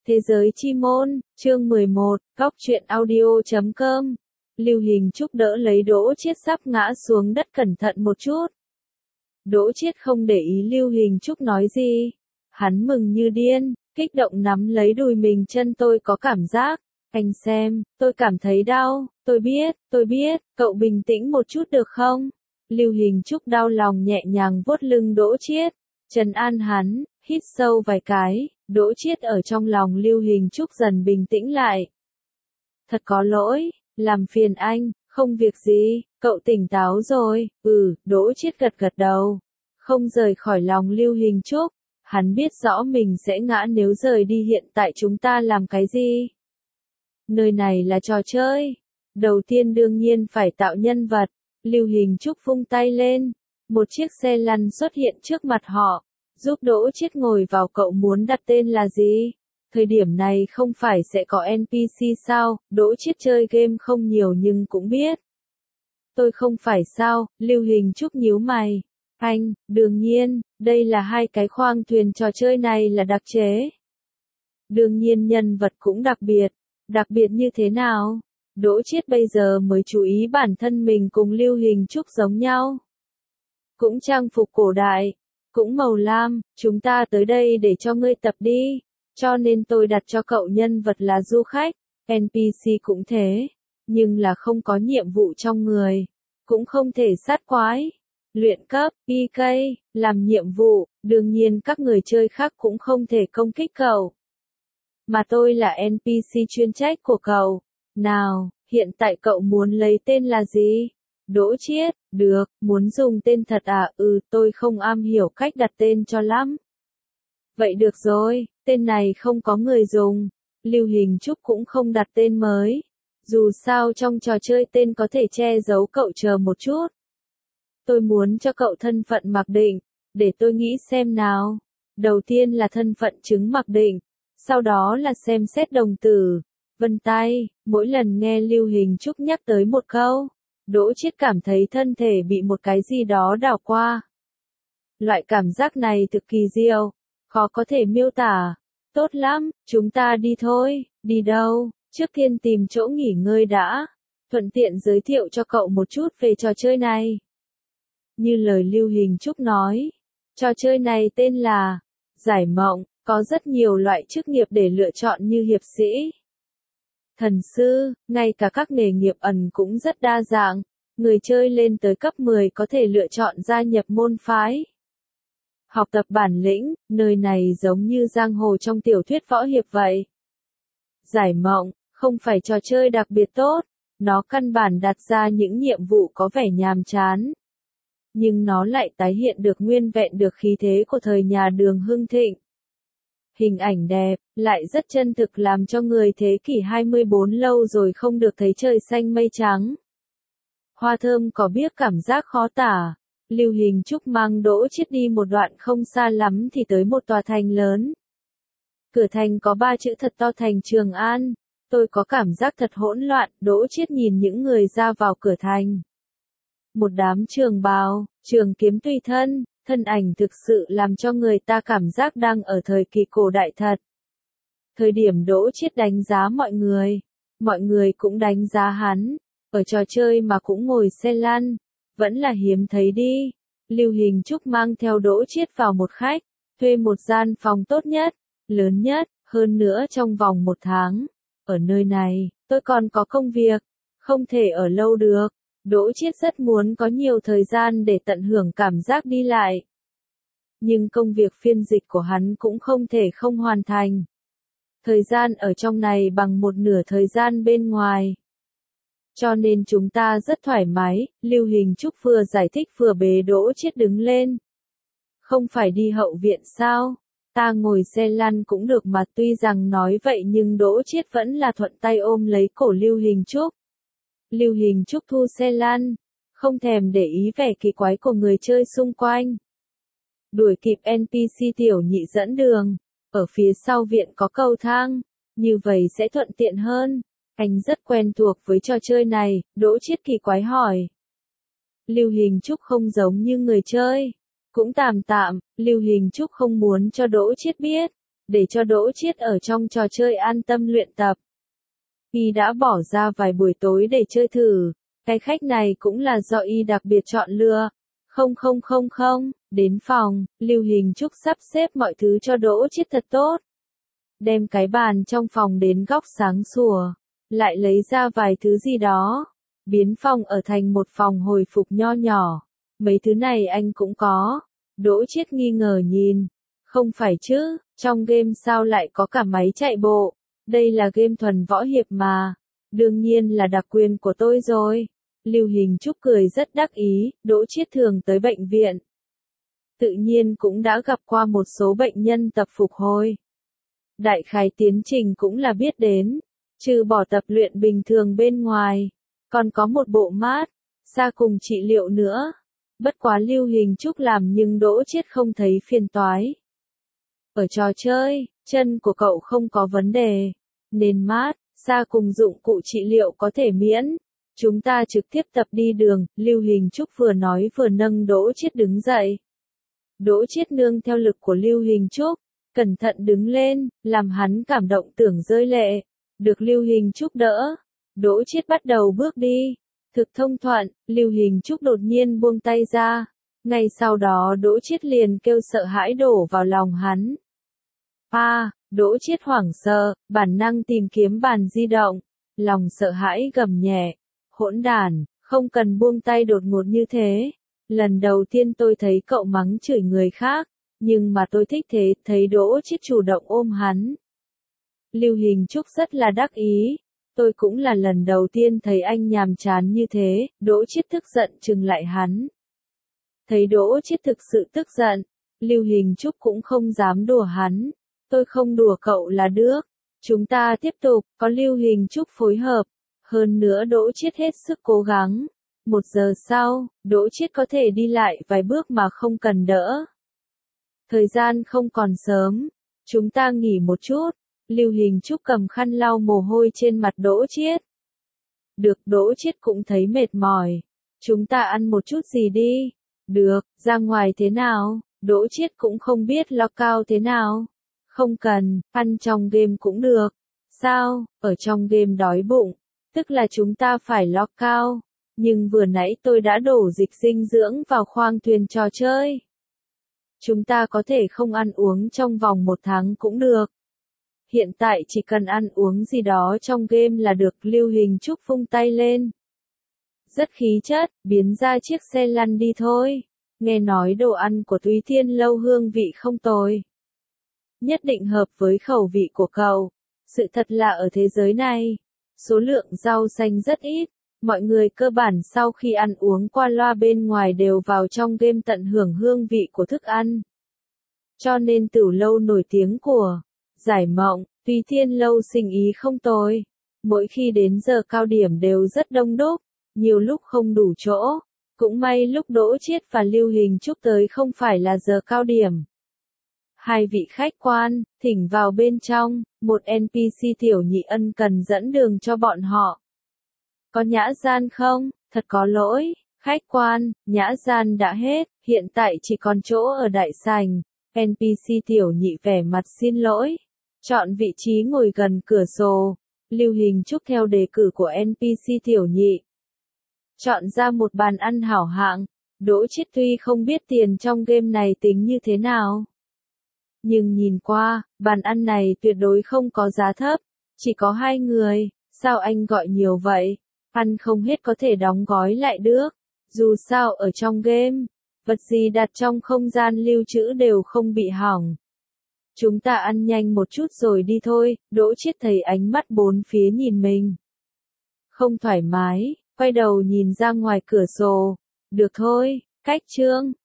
Thế giới chi môn, chương 11, góc truyện audio.com. Lưu Hình Trúc đỡ lấy Đỗ Chiết sắp ngã xuống đất cẩn thận một chút. Đỗ Chiết không để ý Lưu Hình Trúc nói gì. Hắn mừng như điên, kích động nắm lấy đùi mình, chân tôi có cảm giác. Anh xem, tôi cảm thấy đau, tôi biết, cậu bình tĩnh một chút được không? Lưu Hình Trúc đau lòng nhẹ nhàng vuốt lưng Đỗ Chiết, trấn an hắn, hít sâu vài cái. Đỗ Chiết ở trong lòng Lưu Hình Trúc dần bình tĩnh lại. Thật có lỗi, làm phiền anh, không việc gì, cậu tỉnh táo rồi, Đỗ Chiết gật gật đầu, không rời khỏi lòng Lưu Hình Trúc. Hắn biết rõ mình sẽ ngã nếu rời đi, hiện tại chúng ta làm cái gì? Nơi này là trò chơi. Đầu tiên đương nhiên phải tạo nhân vật. Lưu Hình Trúc vung tay lên, một chiếc xe lăn xuất hiện trước mặt họ. Giúp Đỗ Chiết ngồi vào. Cậu muốn đặt tên là gì? Thời điểm này không phải sẽ có NPC sao? Đỗ Chiết chơi game không nhiều nhưng cũng biết. Tôi không phải sao? Lưu Hình Trúc nhíu mày. Anh, đương nhiên, đây là hai cái khoang thuyền, trò chơi này là đặc chế. Đương nhiên nhân vật cũng đặc biệt. Đặc biệt như thế nào? Đỗ Chiết bây giờ mới chú ý bản thân mình cùng Lưu Hình Trúc giống nhau. Cũng trang phục cổ đại, cũng màu lam, chúng ta tới đây để cho ngươi tập đi, cho nên tôi đặt cho cậu nhân vật là du khách, NPC cũng thế, nhưng là không có nhiệm vụ trong người, cũng không thể sát quái, luyện cấp, PK, làm nhiệm vụ, đương nhiên các người chơi khác cũng không thể công kích cậu. Mà tôi là NPC chuyên trách của cậu. Nào, hiện tại cậu muốn lấy tên là gì? Đỗ Chiết, được, muốn dùng tên thật à? Tôi không am hiểu cách đặt tên cho lắm. Vậy được rồi, tên này không có người dùng. Lưu Hình Trúc cũng không đặt tên mới. Dù sao trong trò chơi tên có thể che giấu. Cậu chờ một chút. Tôi muốn cho cậu thân phận mặc định, để tôi nghĩ xem nào. Đầu tiên là thân phận chứng mặc định, sau đó là xem xét đồng tử, vân tay. Mỗi lần nghe Lưu Hình Trúc nhắc tới một câu, Đỗ Chiết cảm thấy thân thể bị một cái gì đó đảo qua. Loại cảm giác này thực kỳ diệu, khó có thể miêu tả. Tốt lắm, chúng ta đi thôi. Đi đâu? Trước tiên tìm chỗ nghỉ ngơi đã. Thuận tiện giới thiệu cho cậu một chút về trò chơi này. Như lời Lưu Hình Trúc nói, trò chơi này tên là Giải Mộng, có rất nhiều loại chức nghiệp để lựa chọn như hiệp sĩ, thần sư, ngay cả các nghề nghiệp ẩn cũng rất đa dạng. Người chơi lên tới cấp 10 có thể lựa chọn gia nhập môn phái, học tập bản lĩnh, nơi này giống như giang hồ trong tiểu thuyết võ hiệp vậy. Giải Mộng, không phải trò chơi đặc biệt tốt, nó căn bản đặt ra những nhiệm vụ có vẻ nhàm chán. Nhưng nó lại tái hiện được nguyên vẹn được khí thế của thời nhà Đường hưng thịnh. Hình ảnh đẹp, lại rất chân thực, làm cho người thế kỷ 24 lâu rồi không được thấy trời xanh mây trắng. Hoa thơm cỏ biếc, cảm giác khó tả. Lưu Hình Trúc mang Đỗ Chiết đi một đoạn không xa lắm thì tới một tòa thành lớn. Cửa thành có 3 chữ thật to: Thành Trường An. Tôi có cảm giác thật hỗn loạn. Đỗ Chiết nhìn những người ra vào cửa thành. Một đám trường bào, trường kiếm tùy thân, thân ảnh thực sự làm cho người ta cảm giác đang ở thời kỳ cổ đại thật. Thời điểm Đỗ Chiết đánh giá mọi người cũng đánh giá hắn, ở trò chơi mà cũng ngồi xe lăn, vẫn là hiếm thấy đi. Lưu Hình Trúc mang theo Đỗ Chiết vào một khách, thuê một gian phòng tốt nhất, lớn nhất, hơn nữa trong vòng 1 tháng. Ở nơi này, tôi còn có công việc, không thể ở lâu được. Đỗ Chiết rất muốn có nhiều thời gian để tận hưởng cảm giác đi lại. Nhưng công việc phiên dịch của hắn cũng không thể không hoàn thành. Thời gian ở trong này bằng 1/2 thời gian bên ngoài. Cho nên chúng ta rất thoải mái. Lưu Hình Trúc vừa giải thích vừa bế Đỗ Chiết đứng lên. Không phải đi hậu viện sao? Ta ngồi xe lăn cũng được mà. Tuy rằng nói vậy nhưng Đỗ Chiết vẫn là thuận tay ôm lấy cổ Lưu Hình Trúc. Lưu Hình Trúc thu xe lăn, không thèm để ý vẻ kỳ quái của người chơi xung quanh. Đuổi kịp NPC tiểu nhị dẫn đường, ở phía sau viện có cầu thang, như vậy sẽ thuận tiện hơn. Anh rất quen thuộc với trò chơi này. Đỗ Chiết kỳ quái hỏi. Lưu Hình Trúc không giống như người chơi, cũng tạm tạm. Lưu Hình Trúc không muốn cho Đỗ Chiết biết, để cho Đỗ Chiết ở trong trò chơi an tâm luyện tập. Y đã bỏ ra vài buổi tối để chơi thử, cái khách này cũng là do Y đặc biệt chọn lựa. Không, đến phòng, Lưu Hình Trúc sắp xếp mọi thứ cho Đỗ Chiết thật tốt. Đem cái bàn trong phòng đến góc sáng sủa, lại lấy ra vài thứ gì đó, biến phòng ở thành một phòng hồi phục nho nhỏ. Mấy thứ này anh cũng có. Đỗ Chiết nghi ngờ nhìn. Không phải chứ, trong game sao lại có cả máy chạy bộ? Đây là game thuần võ hiệp mà. Đương nhiên là đặc quyền của tôi rồi. Lưu Hình Trúc cười rất đắc ý, Đỗ Chiết thường tới bệnh viện. Tự nhiên cũng đã gặp qua một số bệnh nhân tập phục hồi. Đại khái tiến trình cũng là biết đến. Trừ bỏ tập luyện bình thường bên ngoài, còn có một bộ mát, xa cùng trị liệu nữa. Bất quá Lưu Hình Trúc làm nhưng Đỗ Chiết không thấy phiền toái. Ở trò chơi, chân của cậu không có vấn đề, nên mát, xa cùng dụng cụ trị liệu có thể miễn. Chúng ta trực tiếp tập đi đường, Lưu Hình Trúc vừa nói vừa nâng Đỗ Chiết đứng dậy. Đỗ Chiết nương theo lực của Lưu Hình Trúc, cẩn thận đứng lên, làm hắn cảm động tưởng rơi lệ. Được Lưu Hình Trúc đỡ, Đỗ Chiết bắt đầu bước đi. Thực thông thuận, Lưu Hình Trúc đột nhiên buông tay ra. Ngay sau đó Đỗ Chiết liền kêu sợ hãi đổ vào lòng hắn. Đỗ Chiết hoảng sợ, bản năng tìm kiếm bàn di động. Lòng sợ hãi gầm nhẹ. Hỗn đản, không cần buông tay đột ngột như thế. Lần đầu tiên tôi thấy cậu mắng chửi người khác, nhưng mà tôi thích thế, thấy Đỗ Chiết chủ động ôm hắn. Lưu Hình Trúc rất là đắc ý. Tôi cũng là lần đầu tiên thấy anh nhàm chán như thế, Đỗ Chiết tức giận trừng lại hắn. Thấy Đỗ Chiết thực sự tức giận, Lưu Hình Trúc cũng không dám đùa hắn. Tôi không đùa cậu là được. Chúng ta tiếp tục, có Lưu Hình Trúc phối hợp. Hơn nữa Đỗ Chiết hết sức cố gắng. 1 giờ sau, Đỗ Chiết có thể đi lại vài bước mà không cần đỡ. Thời gian không còn sớm. Chúng ta nghỉ một chút. Lưu Hình Trúc cầm khăn lau mồ hôi trên mặt Đỗ Chiết. Được, Đỗ Chiết cũng thấy mệt mỏi. Chúng ta ăn một chút gì đi. Được, ra ngoài thế nào? Đỗ Chiết cũng không biết lockout thế nào. Không cần, ăn trong game cũng được. Sao, ở trong game đói bụng. Tức là chúng ta phải lockout. Nhưng vừa nãy tôi đã đổ dịch dinh dưỡng vào khoang thuyền trò chơi. Chúng ta có thể không ăn uống trong vòng 1 tháng cũng được. Hiện tại chỉ cần ăn uống gì đó trong game là được. Lưu Hình Trúc vung tay lên. Rất khí chất, biến ra chiếc xe lăn đi thôi. Nghe nói đồ ăn của Túy Thiên Lâu hương vị không tồi. Nhất định hợp với khẩu vị của cậu. Sự thật là ở thế giới này, số lượng rau xanh rất ít. Mọi người cơ bản sau khi ăn uống qua loa bên ngoài đều vào trong game tận hưởng hương vị của thức ăn. Cho nên Tửu Lâu nổi tiếng của Giải Mộng, Túy Thiên Lâu sinh ý không tồi. Mỗi khi đến giờ cao điểm đều rất đông đúc, nhiều lúc không đủ chỗ. Cũng may lúc Đỗ Chiết và Lưu Hình Trúc tới không phải là giờ cao điểm. 2 vị khách quan, thỉnh vào bên trong, một NPC Tiểu Nhị ân cần dẫn đường cho bọn họ. Có nhã gian không? Thật có lỗi, khách quan, nhã gian đã hết, hiện tại chỉ còn chỗ ở đại sảnh. NPC Tiểu Nhị vẻ mặt xin lỗi. Chọn vị trí ngồi gần cửa sổ. Lưu Hình Trúc theo đề cử của NPC Tiểu Nhị. Chọn ra một bàn ăn hảo hạng. Đỗ Chiết tuy không biết tiền trong game này tính như thế nào. Nhưng nhìn qua, bàn ăn này tuyệt đối không có giá thấp. Chỉ có 2 người, sao anh gọi nhiều vậy? Ăn không hết có thể đóng gói lại được. Dù sao ở trong game, vật gì đặt trong không gian lưu trữ đều không bị hỏng. Chúng ta ăn nhanh một chút rồi đi thôi. Đỗ Chiết thấy ánh mắt bốn phía nhìn mình. Không thoải mái, quay đầu nhìn ra ngoài cửa sổ. Được thôi, cách chương.